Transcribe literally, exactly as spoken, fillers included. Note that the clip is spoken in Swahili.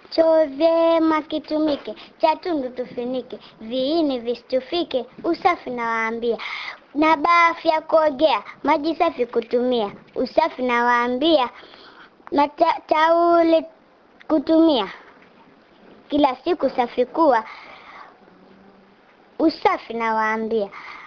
Choo vyema kitumike, cha tundu tufinike, viini visitufike, usafi nawaambia. Na bafu ya kuogea, maji safi kutumia, usafi nawaambia. Na ta tauli kutumia, kila siku safi kuwa, usafi nawaambia.